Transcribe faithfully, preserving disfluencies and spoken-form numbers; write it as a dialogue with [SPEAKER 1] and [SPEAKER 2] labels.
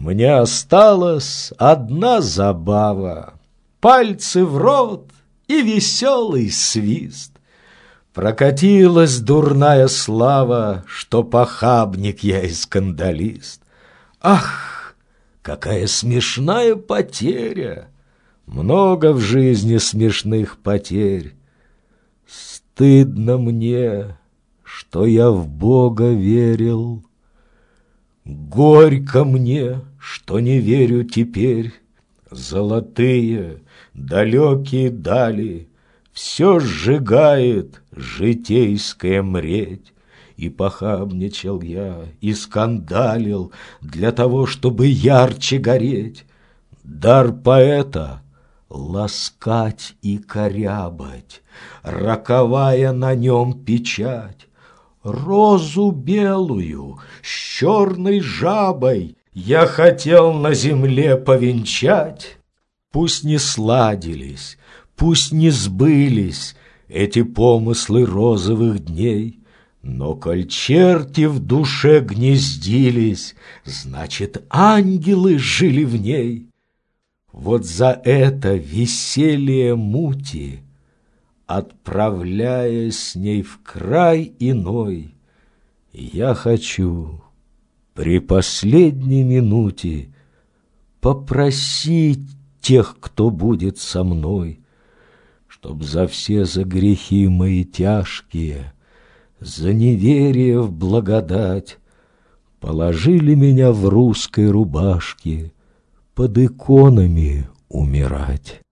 [SPEAKER 1] Мне осталась одна забава: пальцы в рот и веселый свист. Прокатилась дурная слава, что похабник я и скандалист. Ах, какая смешная потеря! Много в жизни смешных потерь. Стыдно мне, что я в Бога верил. Горько мне, что не верю теперь. Золотые, далекие дали все сжигает житейская мреть. И похабничал я, и скандалил для того, чтобы ярче гореть. Дар поэта — ласкать и корябать, роковая на нем печать. Розу белую с черной жабой я хотел на земле повенчать. Пусть не сладились, пусть не сбылись эти помыслы розовых дней, но коль черти в душе гнездились, значит, ангелы жили в ней. Вот за это веселье мути, отправляясь с ней в край иной, я хочу при последней минуте попросить тех, кто будет со мной, чтоб за все за грехи мои тяжкие, за неверие в благодать, положили меня в русской рубашке под иконами умирать.